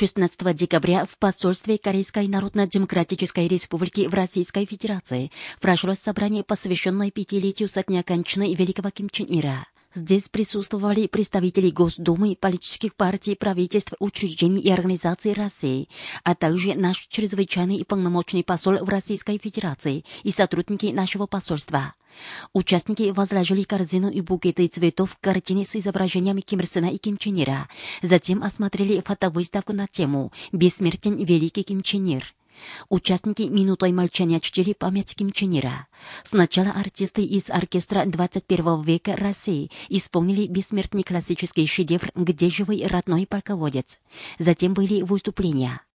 16 декабря в посольстве Корейской Народно-Демократической Республики в Российской Федерации прошло собрание, посвященное 5-летию со дня кончины великого Ким Чен Ира. Здесь присутствовали представители Госдумы, политических партий, правительств, учреждений и организаций России, а также наш чрезвычайный и полномочный посол в Российской Федерации и сотрудники нашего посольства. Участники возложили корзину и букеты цветов к картине с изображениями Ким Ир Сена и Ким Чен Ира. Затем осмотрели фотовыставку на тему «Бессмертен великий Ким Чен Ир». Участники минутой молчания чтили память Ким Чен Ира. Сначала артисты из оркестра 21 века России исполнили бессмертный классический шедевр «Где живой родной полководец?». Затем были выступления.